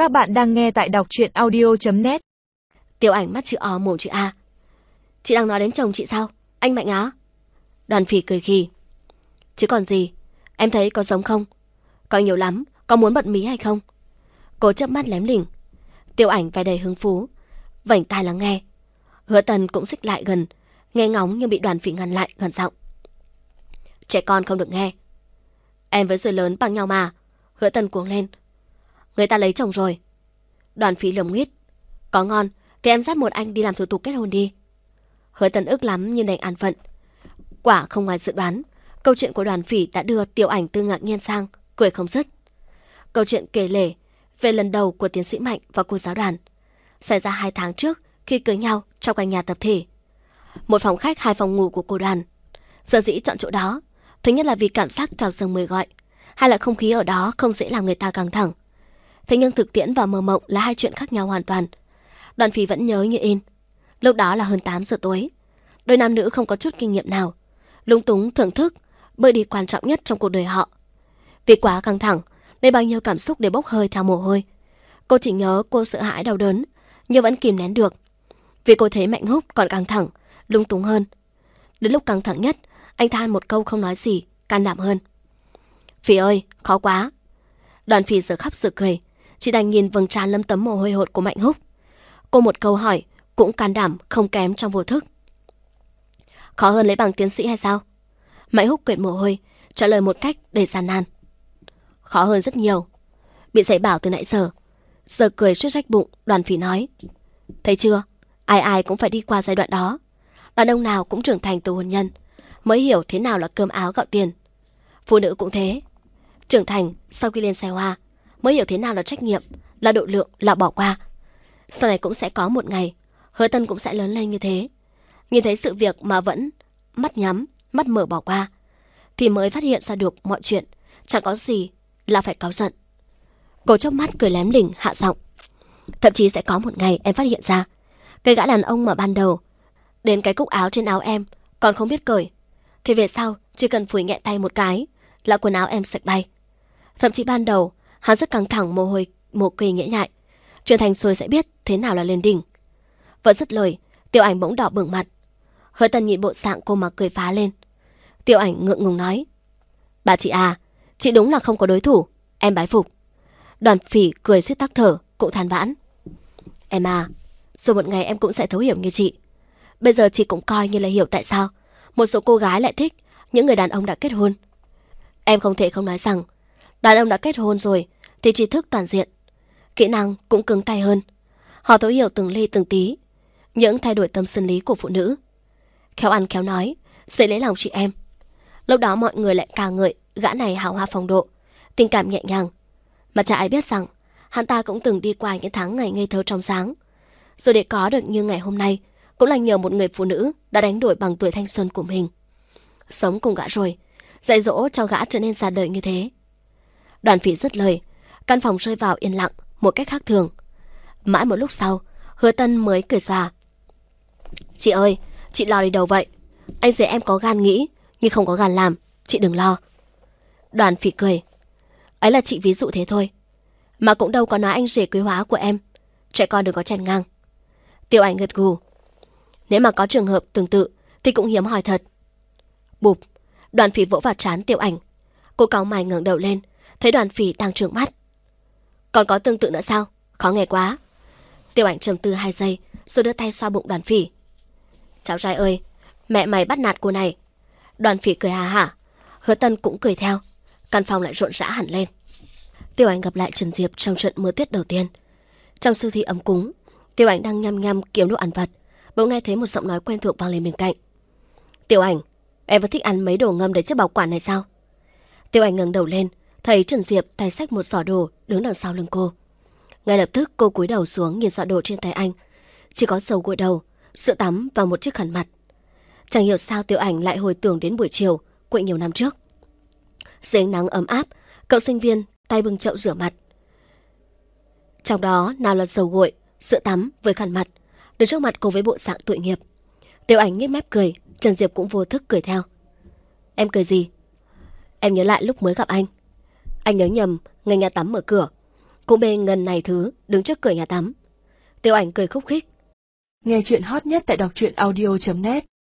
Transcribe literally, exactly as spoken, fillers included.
Các bạn đang nghe tại đọc truyện audio chấm net. Tiểu Ảnh mắt chữ O mồm chữ A. Chị đang nói đến chồng chị sao? Anh Mạnh á? Đoàn Phỉ cười khì. Chứ còn gì, em thấy có giống không? Có nhiều lắm, có muốn bật mí hay không? Cô chớp mắt lém lỉnh. Tiểu Ảnh vẻ đầy hứng phú, vảnh tai lắng nghe. Hứa Tần cũng xích lại gần, nghe ngóng nhưng bị Đoàn Phỉ ngăn lại gần giọng. Trẻ con không được nghe. Em với người lớn bằng nhau mà. Hứa Tần cuống lên. Người ta lấy chồng rồi. Đoàn Phỉ lườm nguyết. Có ngon thì em dắt một anh đi làm thủ tục kết hôn đi. Hứa Tần ức lắm nhưng đành an phận. Quả không ngoài dự đoán, câu chuyện của Đoàn Phỉ đã đưa Tiểu Ảnh từ ngạc nhiên sang cười không dứt. Câu chuyện kể lể về lần đầu của tiến sĩ Mạnh và cô giáo Đoàn xảy ra hai tháng trước khi cưới nhau trong căn nhà tập thể. Một phòng khách, hai phòng ngủ của cô Đoàn. Sở dĩ chọn chỗ đó, thứ nhất là vì cảm giác trào dâng mời gọi, hay là không khí ở đó không dễ làm người ta căng thẳng. Thế nhưng thực tiễn và mơ mộng là hai chuyện khác nhau hoàn toàn. Đoàn Phỉ vẫn nhớ như in. Lúc đó là hơn tám giờ tối. Đôi nam nữ không có chút kinh nghiệm nào, lúng túng thưởng thức bữa đi quan trọng nhất trong cuộc đời họ. Vì quá căng thẳng nên bao nhiêu cảm xúc đều bốc hơi theo mồ hôi. Cô chỉ nhớ cô sợ hãi đau đớn nhưng vẫn kìm nén được. Vì cô thấy Mạnh Húc còn căng thẳng, lung túng hơn. Đến lúc căng thẳng nhất, anh than một câu không nói gì, can đảm hơn. Phỉ ơi, khó quá. Đoàn Phỉ giờ khóc giờ cười, chỉ đành nhìn vầng trán lấm tấm mồ hôi hột của Mạnh Húc. Cô một câu hỏi cũng can đảm không kém trong vô thức. Khó hơn lấy bằng tiến sĩ hay sao? Mạnh Húc quệt mồ hôi, trả lời một cách đầy gian nan. Khó hơn rất nhiều. Bị dạy bảo từ nãy giờ. Giờ cười suýt rách bụng, Đoàn Phỉ nói. Thấy chưa, ai ai cũng phải đi qua giai đoạn đó. Đàn ông nào cũng trưởng thành từ hôn nhân mới hiểu thế nào là cơm áo gạo tiền. Phụ nữ cũng thế. Trưởng thành sau khi lên xe hoa mới hiểu thế nào là trách nhiệm, là độ lượng, là bỏ qua. Sau này cũng sẽ có một ngày Hứa Tân cũng sẽ lớn lên như thế. Nhìn thấy sự việc mà vẫn mắt nhắm, mắt mở bỏ qua thì mới phát hiện ra được mọi chuyện chẳng có gì là phải cáu giận. Cô chớp mắt cười lém lỉnh hạ giọng. Thậm chí sẽ có một ngày em phát hiện ra cái gã đàn ông mà ban đầu đến cái cúc áo trên áo em còn không biết cởi, thì về sau chỉ cần phủi nhẹ tay một cái là quần áo em sạch bay. Thậm chí ban đầu hắn rất căng thẳng, mồ hôi mồ kê nhễ nhại, trưởng thành rồi sẽ biết thế nào là lên đỉnh. Vừa dứt lời, Tiểu Ảnh bỗng đỏ bừng mặt. Hứa Tần nhìn bộ dạng cô mà cười phá lên. Tiểu Ảnh ngượng ngùng nói. Bà chị à, chị đúng là không có đối thủ, em bái phục. Đoàn Phỉ cười suýt tắc thở, cũng than vãn. Em à, rồi một ngày em cũng sẽ thấu hiểu như chị. Bây giờ chị cũng coi như là hiểu tại sao một số cô gái lại thích những người đàn ông đã kết hôn. Em không thể không nói rằng đàn ông đã kết hôn rồi thì tri thức toàn diện, kỹ năng cũng cứng tay hơn. Họ thấu hiểu từng ly từng tí những thay đổi tâm sinh lý của phụ nữ, khéo ăn khéo nói, dễ lấy lòng chị em. Lúc đó mọi người lại ca ngợi gã này hào hoa phong độ, tình cảm nhẹ nhàng. Mà chả ai biết rằng hắn ta cũng từng đi qua những tháng ngày ngây thơ trong sáng. Rồi để có được như ngày hôm nay cũng là nhờ một người phụ nữ đã đánh đổi bằng tuổi thanh xuân của mình. Sống cùng gã rồi, dạy dỗ cho gã trở nên ra đời như thế. Đoàn Phỉ dứt lời, căn phòng rơi vào yên lặng một cách khác thường. Mãi một lúc sau, Hứa Tân mới cười xòa. Chị ơi, chị lo đi đâu vậy? Anh dễ em có gan nghĩ nhưng không có gan làm, chị đừng lo. Đoàn Phỉ cười. Ấy là chị ví dụ thế thôi, mà cũng đâu có nói anh rể quý hóa của em. Trẻ con đừng có chen ngang. Tiểu Ảnh gật gù. Nếu mà có trường hợp tương tự thì cũng hiếm hoi thật. Bụp, Đoàn Phỉ vỗ vào trán Tiểu Ảnh. Cô cáu mày ngẩng đầu lên, thấy Đoàn Phỉ đang trợn mắt. Còn có tương tự nữa sao? Khó nghe quá. Tiểu Ảnh trầm tư hai giây rồi đưa tay xoa bụng Đoàn Phỉ. Cháu trai ơi, mẹ mày bắt nạt cô này. Đoàn Phỉ cười hà hả. Hứa Tân cũng cười theo. Căn phòng lại rộn rã hẳn lên. Tiểu Ảnh gặp lại Trần Diệp trong trận mưa tuyết đầu tiên. Trong siêu thị ấm cúng, Tiểu Ảnh đang nhăm nhăm kiếm đồ ăn vặt, bỗng nghe thấy một giọng nói quen thuộc vang lên bên cạnh. Tiểu Ảnh, em vẫn thích ăn mấy đồ ngâm đầy chất bảo quản này sao? Tiểu Ảnh ngẩng đầu lên, thấy Trần Diệp tay xách một giỏ đồ đứng đằng sau lưng cô. Ngay lập tức cô cúi đầu xuống nhìn giỏ đồ trên tay anh. Chỉ có dầu gội đầu, sữa tắm và một chiếc khăn mặt. Chẳng hiểu sao Tiểu Ảnh lại hồi tưởng đến buổi chiều quậy nhiều năm trước. Dưới ánh nắng ấm áp, cậu sinh viên tay bưng chậu rửa mặt. Trong đó nào là dầu gội, sữa tắm với khăn mặt, đứng trước mặt cô với bộ dạng tội nghiệp. Tiểu Ảnh nhếch mép cười, Trần Diệp cũng vô thức cười theo. Em cười gì? Em nhớ lại lúc mới gặp anh. Anh nhớ nhầm, ngay nhà tắm mở cửa. cũng bê ngần này thứ đứng trước cửa nhà tắm. Tiêu Ảnh cười khúc khích. Nghe chuyện hot nhất tại đọc truyện audio chấm net.